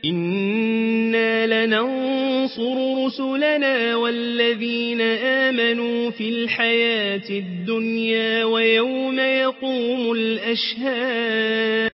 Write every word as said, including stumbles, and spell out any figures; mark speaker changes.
Speaker 1: إنا لننصر رسلنا والذين آمنوا في الحياة الدنيا ويوم يقوم الأشهاد